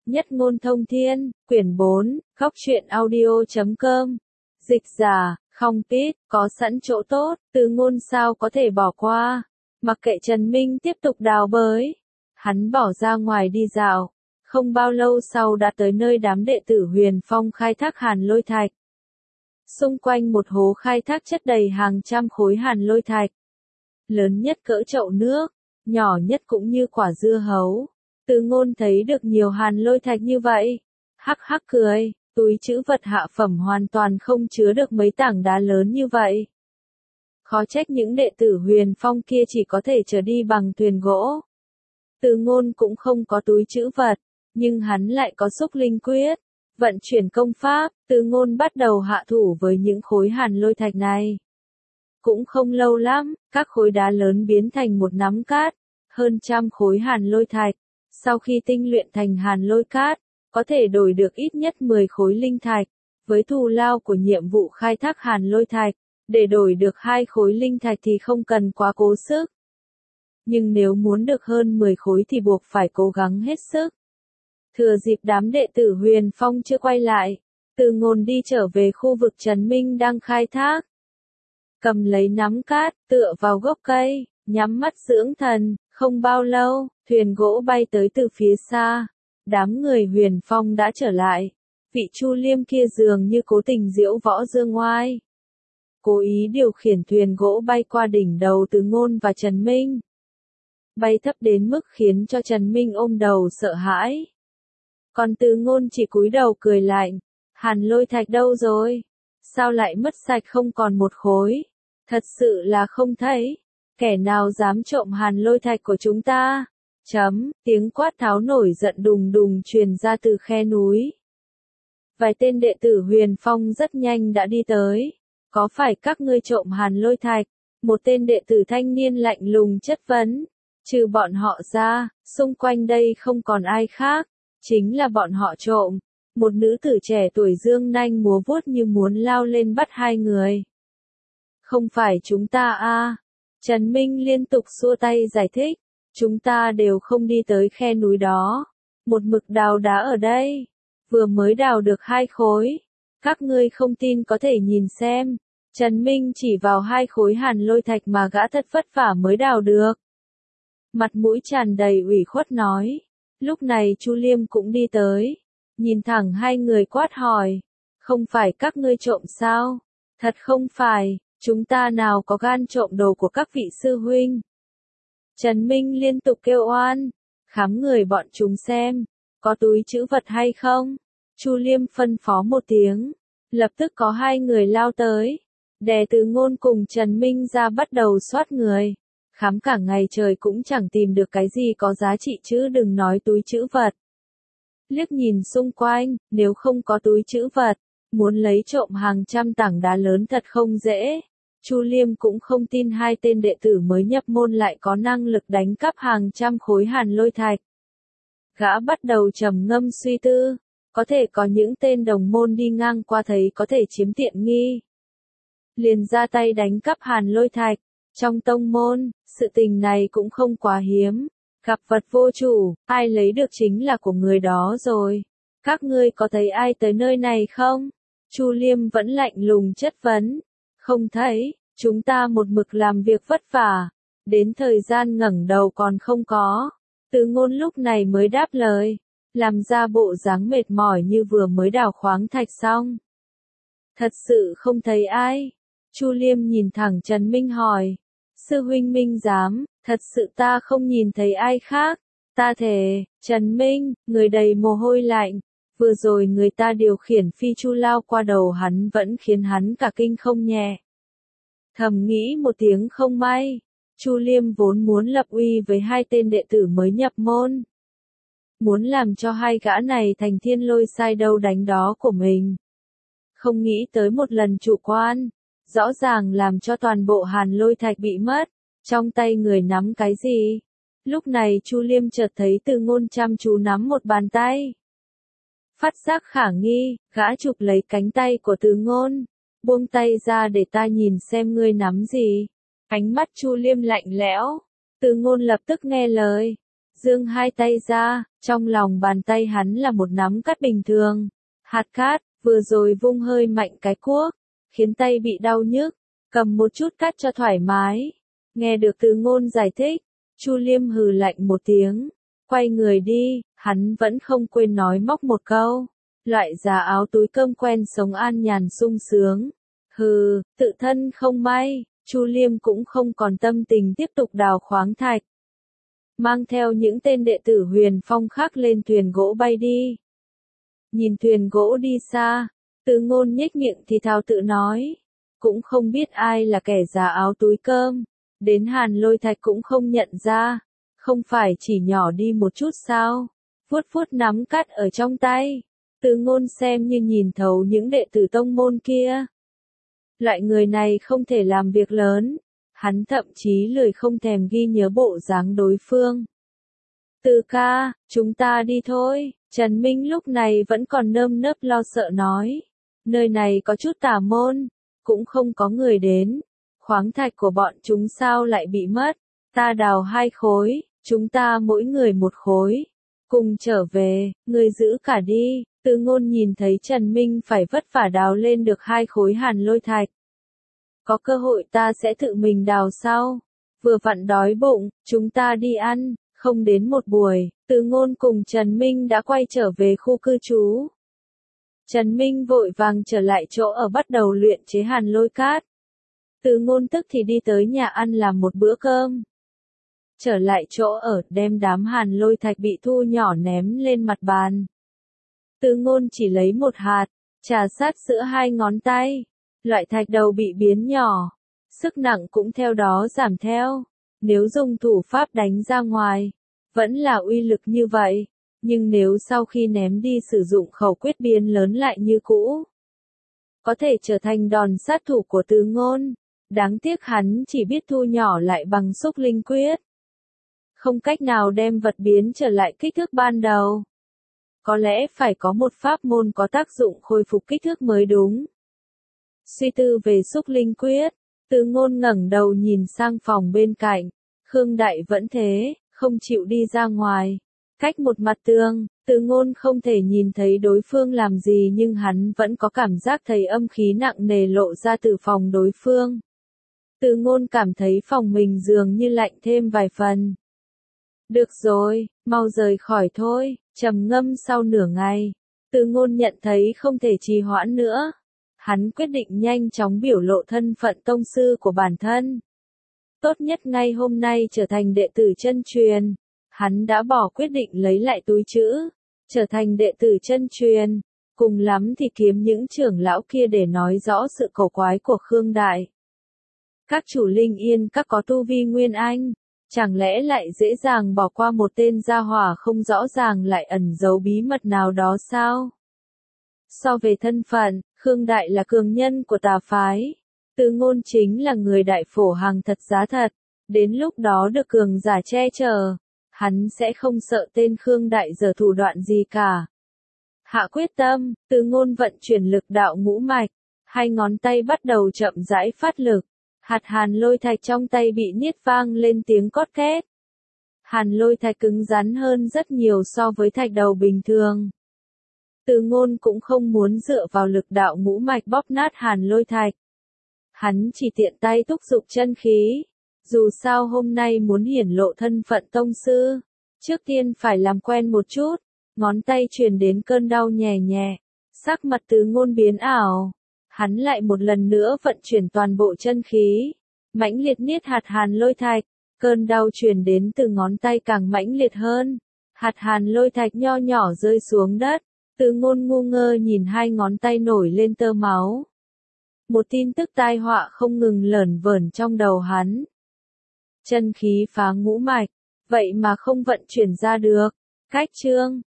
Nhất ngôn thông thiên, quyển 4, góc truyện audio.com. Dịch giả, không tít, có sẵn chỗ tốt, Từ Ngôn sao có thể bỏ qua. Mặc kệ Trần Minh tiếp tục đào bới. Hắn bỏ ra ngoài đi dạo. Không bao lâu sau đã tới nơi đám đệ tử Huyền Phong khai thác hàn lôi thạch. Xung quanh một hố khai thác chất đầy hàng trăm khối hàn lôi thạch. Lớn nhất cỡ chậu nước, nhỏ nhất cũng như quả dưa hấu. Từ Ngôn thấy được nhiều hàn lôi thạch như vậy. Hắc hắc cười, túi trữ vật hạ phẩm hoàn toàn không chứa được mấy tảng đá lớn như vậy. Khó trách những đệ tử Huyền Phong kia chỉ có thể trở đi bằng thuyền gỗ. Từ Ngôn cũng không có túi trữ vật, nhưng hắn lại có xúc linh quyết. Vận chuyển công pháp, Từ Ngôn bắt đầu hạ thủ với những khối hàn lôi thạch này. Cũng không lâu lắm, các khối đá lớn biến thành một nắm cát, hơn trăm khối hàn lôi thạch. Sau khi tinh luyện thành hàn lôi cát, có thể đổi được ít nhất 10 khối linh thạch. Với thù lao của nhiệm vụ khai thác hàn lôi thạch, để đổi được 2 khối linh thạch thì không cần quá cố sức. Nhưng nếu muốn được hơn 10 khối thì buộc phải cố gắng hết sức. Thừa dịp đám đệ tử Huyền Phong chưa quay lại, Từ Ngôn đi trở về khu vực Trần Minh đang khai thác. Cầm lấy nắm cát, tựa vào gốc cây, nhắm mắt dưỡng thần, không bao lâu, thuyền gỗ bay tới từ phía xa. Đám người Huyền Phong đã trở lại. Vị Chu Liêm kia dường như cố tình diễu võ dương oai. Cố ý điều khiển thuyền gỗ bay qua đỉnh đầu Từ Ngôn và Trần Minh. Bay thấp đến mức khiến cho Trần Minh ôm đầu sợ hãi. Còn Từ Ngôn chỉ cúi đầu cười lạnh. Hàn lôi thạch đâu rồi? Sao lại mất sạch không còn một khối? Thật sự là không thấy. Kẻ nào dám trộm hàn lôi thạch của chúng ta? Tiếng quát tháo nổi giận đùng đùng truyền ra từ khe núi. Vài tên đệ tử Huyền Phong rất nhanh đã đi tới. Có phải các ngươi trộm hàn lôi thạch? Một tên đệ tử thanh niên lạnh lùng chất vấn. Trừ bọn họ ra, xung quanh đây không còn ai khác. Chính là bọn họ trộm. Một nữ tử trẻ tuổi dương nanh múa vuốt như muốn lao lên bắt hai người. Không phải chúng ta a. Trần Minh liên tục xua tay giải thích. Chúng ta đều không đi tới khe núi đó. Một mực đào đá ở đây. Vừa mới đào được 2 khối. Các ngươi không tin có thể nhìn xem. Trần Minh chỉ vào 2 khối hàn lôi thạch mà gã thật vất vả mới đào được. Mặt mũi tràn đầy ủy khuất nói. Lúc này Chu Liêm cũng đi tới. Nhìn thẳng hai người quát hỏi. Không phải các ngươi trộm sao? Thật không phải, chúng ta nào có gan trộm đồ của các vị sư huynh. Trần Minh liên tục kêu oan. Khám người bọn chúng xem. Có túi trữ vật hay không? Chu Liêm phân phó một tiếng. Lập tức có 2 người lao tới. Đè Từ Ngôn cùng Trần Minh ra bắt đầu soát người. Khám cả ngày trời cũng chẳng tìm được cái gì có giá trị chứ đừng nói túi trữ vật. Liếc nhìn xung quanh, nếu không có túi trữ vật, muốn lấy trộm hàng trăm tảng đá lớn thật không dễ. Chu Liêm cũng không tin 2 tên đệ tử mới nhập môn lại có năng lực đánh cắp hàng trăm khối hàn lôi thạch. Gã bắt đầu trầm ngâm suy tư, có thể có những tên đồng môn đi ngang qua thấy có thể chiếm tiện nghi. Liền ra tay đánh cắp hàn lôi thạch. Trong tông môn, sự tình này cũng không quá hiếm. Gặp vật vô chủ, ai lấy được chính là của người đó rồi. Các ngươi có thấy ai tới nơi này không? Chu Liêm vẫn lạnh lùng chất vấn. Không thấy, chúng ta một mực làm việc vất vả. Đến thời gian ngẩng đầu còn không có. Từ Ngôn lúc này mới đáp lời. Làm ra bộ dáng mệt mỏi như vừa mới đào khoáng thạch xong. Thật sự không thấy ai. Chu Liêm nhìn thẳng Trần Minh hỏi. Sư huynh Minh dám, thật sự ta không nhìn thấy ai khác. Ta thề, Trần Minh, người đầy mồ hôi lạnh. Vừa rồi người ta điều khiển phi chu lao qua đầu hắn vẫn khiến hắn cả kinh không nhẹ. Thầm nghĩ một tiếng không may. Chu Liêm vốn muốn lập uy với 2 tên đệ tử mới nhập môn. Muốn làm cho 2 gã này thành thiên lôi sai đâu đánh đó của mình. Không nghĩ tới một lần chủ quan. Rõ ràng làm cho toàn bộ hàn lôi thạch bị mất. Trong tay người nắm cái gì? Lúc này Chu Liêm chợt thấy Từ Ngôn chăm chú nắm một bàn tay. Phát giác khả nghi, gã chụp lấy cánh tay của Từ Ngôn. Buông tay ra để ta nhìn xem ngươi nắm gì. Ánh mắt Chu Liêm lạnh lẽo. Từ Ngôn lập tức nghe lời. giương hai tay ra, trong lòng bàn tay hắn là một nắm cát bình thường. Hạt cát, vừa rồi vung hơi mạnh cái cuốc, khiến tay bị đau nhức, cầm một chút cát cho thoải mái. Nghe được Từ Ngôn giải thích, Chu Liêm hừ lạnh một tiếng, quay người đi, hắn vẫn không quên nói móc một câu. Loại giá áo túi cơm quen sống an nhàn sung sướng. Hừ, tự thân không may, Chu Liêm cũng không còn tâm tình tiếp tục đào khoáng thạch. Mang theo những tên đệ tử Huyền Phong khác lên thuyền gỗ bay đi. Nhìn thuyền gỗ đi xa, Từ Ngôn nhếch miệng thì thào tự nói. Cũng không biết ai là kẻ giá áo túi cơm. Đến Hàn Lôi Thạch cũng không nhận ra. Không phải chỉ nhỏ đi một chút sao? Vuốt vuốt nắm cát ở trong tay. Từ Ngôn xem như nhìn thấu những đệ tử tông môn kia. Loại người này không thể làm việc lớn. Hắn thậm chí lười không thèm ghi nhớ bộ dáng đối phương. Từ ca, chúng ta đi thôi. Trần Minh lúc này vẫn còn nơm nớp lo sợ nói. Nơi này có chút tà môn, cũng không có người đến. Khoáng thạch của bọn chúng sao lại bị mất? Ta đào 2 khối, chúng ta mỗi người 1 khối. Cùng trở về, người giữ cả đi. Từ Ngôn nhìn thấy Trần Minh phải vất vả đào lên được 2 khối Hàn Lôi Thạch. Có cơ hội ta sẽ tự mình đào sau. Vừa vặn đói bụng, chúng ta đi ăn. Không đến một buổi, Từ Ngôn cùng Trần Minh đã quay trở về khu cư trú. Trần Minh vội vàng trở lại chỗ ở bắt đầu luyện chế hàn lôi cát. Từ Ngôn tức thì đi tới nhà ăn làm một bữa cơm. Trở lại chỗ ở, đem đám hàn lôi thạch bị thu nhỏ ném lên mặt bàn. Từ Ngôn chỉ lấy một hạt, trà sát giữa 2 ngón tay. Loại thạch đầu bị biến nhỏ, sức nặng cũng theo đó giảm theo. Nếu dùng thủ pháp đánh ra ngoài, vẫn là uy lực như vậy, nhưng nếu sau khi ném đi sử dụng khẩu quyết biến lớn lại như cũ, có thể trở thành đòn sát thủ của Từ Ngôn. Đáng tiếc hắn chỉ biết thu nhỏ lại bằng xúc linh quyết. Không cách nào đem vật biến trở lại kích thước ban đầu. Có lẽ phải có một pháp môn có tác dụng khôi phục kích thước mới đúng. Suy tư về xúc linh quyết, Từ Ngôn ngẩng đầu nhìn sang phòng bên cạnh. Khương Đại vẫn thế, không chịu đi ra ngoài. Cách một mặt tường, Từ Ngôn không thể nhìn thấy đối phương làm gì nhưng hắn vẫn có cảm giác thấy âm khí nặng nề lộ ra từ phòng đối phương. Từ Ngôn cảm thấy phòng mình dường như lạnh thêm vài phần. Được rồi, mau rời khỏi thôi, trầm ngâm sau nửa ngày. Từ Ngôn nhận thấy không thể trì hoãn nữa. Hắn quyết định nhanh chóng biểu lộ thân phận tông sư của bản thân. Tốt nhất ngay hôm nay trở thành đệ tử chân truyền. Hắn đã bỏ quyết định lấy lại túi trữ, trở thành đệ tử chân truyền, cùng lắm thì kiếm những trưởng lão kia để nói rõ sự cổ quái của Khương Đại. Các chủ linh yên các có tu vi nguyên anh, chẳng lẽ lại dễ dàng bỏ qua một tên gia hỏa không rõ ràng lại ẩn giấu bí mật nào đó sao? So về thân phận, Khương Đại là cường nhân của tà phái. Từ Ngôn chính là người đại phổ hàng thật giá thật, đến lúc đó được cường giả che chở, hắn sẽ không sợ tên Khương Đại giở thủ đoạn gì cả. Hạ quyết tâm, Từ Ngôn vận chuyển lực đạo ngũ mạch, 2 ngón tay bắt đầu chậm rãi phát lực, hạt hàn lôi thạch trong tay bị niết vang lên tiếng cót két. Hàn lôi thạch cứng rắn hơn rất nhiều so với thạch đầu bình thường. Từ Ngôn cũng không muốn dựa vào lực đạo ngũ mạch bóp nát hàn lôi thạch. Hắn chỉ tiện tay thúc giục chân khí. Dù sao hôm nay muốn hiển lộ thân phận tông sư, trước tiên phải làm quen một chút. Ngón tay truyền đến cơn đau nhè nhẹ. Sắc mặt Từ Ngôn biến ảo. Hắn lại một lần nữa vận chuyển toàn bộ chân khí. Mãnh liệt niết hạt hàn lôi thạch. Cơn đau truyền đến từ ngón tay càng mãnh liệt hơn. Hạt hàn lôi thạch nho nhỏ rơi xuống đất. Từ Ngôn ngu ngơ nhìn 2 ngón tay nổi lên tơ máu. Một tin tức tai họa không ngừng lởn vởn trong đầu hắn. Chân khí phá ngũ mạch, vậy mà không vận chuyển ra được. Cách chương